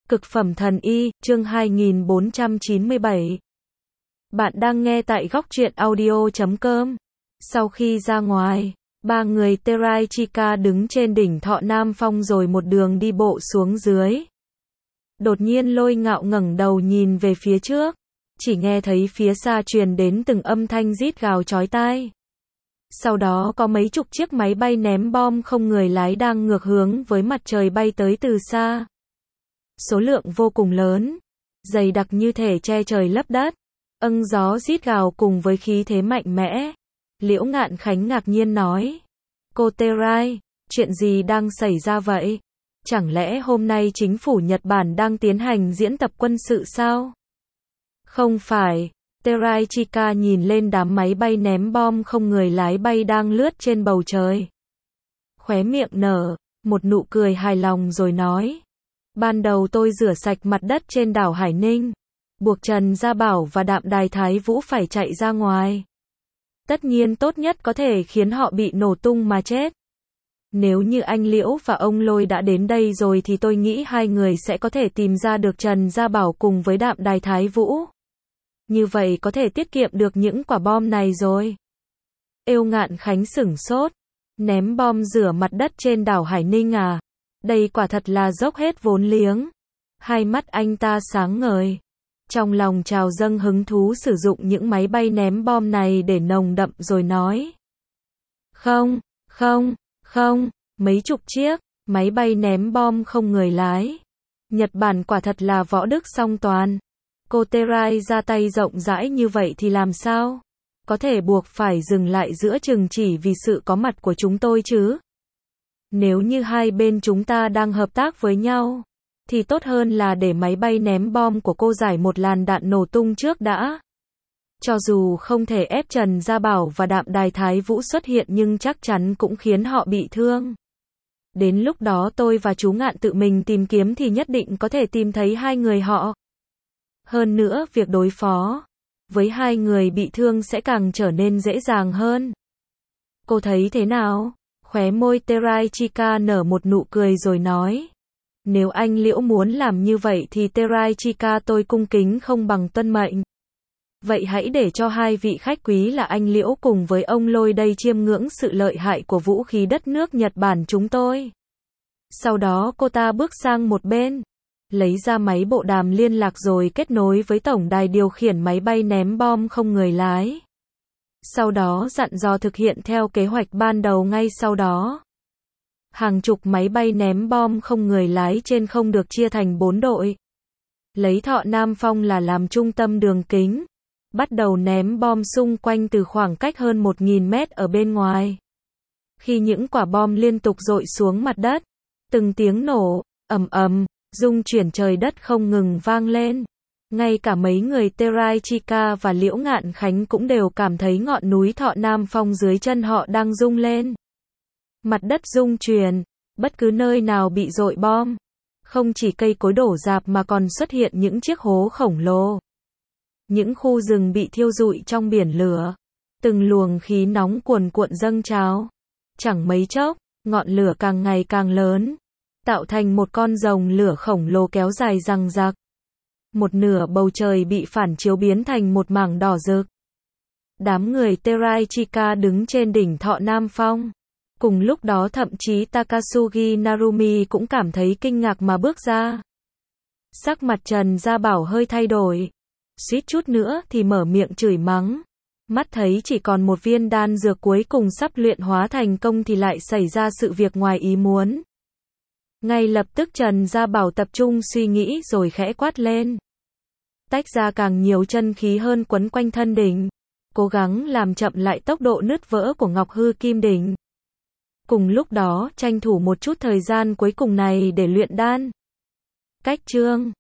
Cực phẩm thần y, chương 2497. Bạn đang nghe tại góc truyện audio.com. Sau khi ra ngoài, ba người Teraichika đứng trên đỉnh Thọ Nam Phong rồi một đường đi bộ xuống dưới. Đột nhiên Lôi Ngạo ngẩng đầu nhìn về phía trước, chỉ nghe thấy phía xa truyền đến từng âm thanh rít gào chói tai. Sau đó có mấy chục chiếc máy bay ném bom không người lái đang ngược hướng với mặt trời bay tới từ xa. Số lượng vô cùng lớn, dày đặc như thể che trời lấp đất, gió rít gào cùng với khí thế mạnh mẽ. Liễu Ngạn Khánh ngạc nhiên nói: "Cô Terai, chuyện gì đang xảy ra vậy? Chẳng lẽ hôm nay chính phủ Nhật Bản đang tiến hành diễn tập quân sự sao?" "Không phải." Teraichika nhìn lên đám máy bay ném bom không người lái bay đang lướt trên bầu trời. Khóe miệng nở một nụ cười hài lòng rồi nói: "Ban đầu tôi rửa sạch mặt đất trên đảo Hải Ninh, buộc Trần Gia Bảo và Đạm Đài Thái Vũ phải chạy ra ngoài. Tất nhiên tốt nhất có thể khiến họ bị nổ tung mà chết. Nếu như anh Liễu và ông Lôi đã đến đây rồi thì tôi nghĩ hai người sẽ có thể tìm ra được Trần Gia Bảo cùng với Đạm Đài Thái Vũ. Như vậy có thể tiết kiệm được những quả bom này rồi." Liễu Ngạn Khánh sửng sốt. Ném bom rửa mặt đất trên đảo Hải Ninh à? Đây quả thật là dốc hết vốn liếng. Hai mắt anh ta sáng ngời, trong lòng trào dâng hứng thú sử dụng những máy bay ném bom này để nồng đậm rồi nói: Không, mấy chục chiếc máy bay ném bom không người lái. Nhật Bản quả thật là võ đức song toàn. Cô Terai ra tay rộng rãi như vậy thì làm sao có thể buộc phải dừng lại giữa chừng chỉ vì sự có mặt của chúng tôi chứ? Nếu như hai bên chúng ta đang hợp tác với nhau, thì tốt hơn là để máy bay ném bom của cô giải một làn đạn nổ tung trước đã. Cho dù không thể ép Trần Gia Bảo và Đạm Đài Thái Vũ xuất hiện nhưng chắc chắn cũng khiến họ bị thương. Đến lúc đó tôi và chú Ngạn tự mình tìm kiếm thì nhất định có thể tìm thấy hai người họ. Hơn nữa việc đối phó với hai người bị thương sẽ càng trở nên dễ dàng hơn. Cô thấy thế nào?" Khóe môi Teraichika nở một nụ cười rồi nói: "Nếu anh Liễu muốn làm như vậy thì Teraichika tôi cung kính không bằng tuân mệnh. Vậy hãy để cho hai vị khách quý là anh Liễu cùng với ông Lôi đây chiêm ngưỡng sự lợi hại của vũ khí đất nước Nhật Bản chúng tôi." Sau đó cô ta bước sang một bên, lấy ra máy bộ đàm liên lạc rồi kết nối với tổng đài điều khiển máy bay ném bom không người lái. Sau đó dặn dò thực hiện theo kế hoạch ban đầu. Ngay sau đó, hàng chục máy bay ném bom không người lái trên không được chia thành 4 đội. Lấy Thọ Nam Phong là làm trung tâm đường kính, bắt đầu ném bom xung quanh từ khoảng cách hơn 1000 mét ở bên ngoài. Khi những quả bom liên tục dội xuống mặt đất, từng tiếng nổ ầm ầm, rung chuyển trời đất không ngừng vang lên. Ngay cả mấy người Teraichika và Liễu Ngạn Khánh cũng đều cảm thấy ngọn núi Thọ Nam Phong dưới chân họ đang rung lên. Mặt đất rung chuyển, bất cứ nơi nào bị dội bom, không chỉ cây cối đổ rạp mà còn xuất hiện những chiếc hố khổng lồ. Những khu rừng bị thiêu rụi trong biển lửa, từng luồng khí nóng cuồn cuộn dâng trào. Chẳng mấy chốc, ngọn lửa càng ngày càng lớn, tạo thành một con rồng lửa khổng lồ kéo dài răng rạc. Một nửa bầu trời bị phản chiếu biến thành một mảng đỏ rực. Đám người Teraichika đứng trên đỉnh Thọ Nam Phong. Cùng lúc đó thậm chí Takasugi Narumi cũng cảm thấy kinh ngạc mà bước ra. Sắc mặt Trần Gia Bảo hơi thay đổi, suýt chút nữa thì mở miệng chửi mắng. Mắt thấy chỉ còn một viên đan dược cuối cùng sắp luyện hóa thành công thì lại xảy ra sự việc ngoài ý muốn. Ngay lập tức Trần Gia Bảo tập trung suy nghĩ rồi khẽ quát lên. Tách ra càng nhiều chân khí hơn quấn quanh thân đỉnh, cố gắng làm chậm lại tốc độ nứt vỡ của Ngọc Hư Kim đỉnh. Cùng lúc đó tranh thủ một chút thời gian cuối cùng này để luyện đan. Cách chương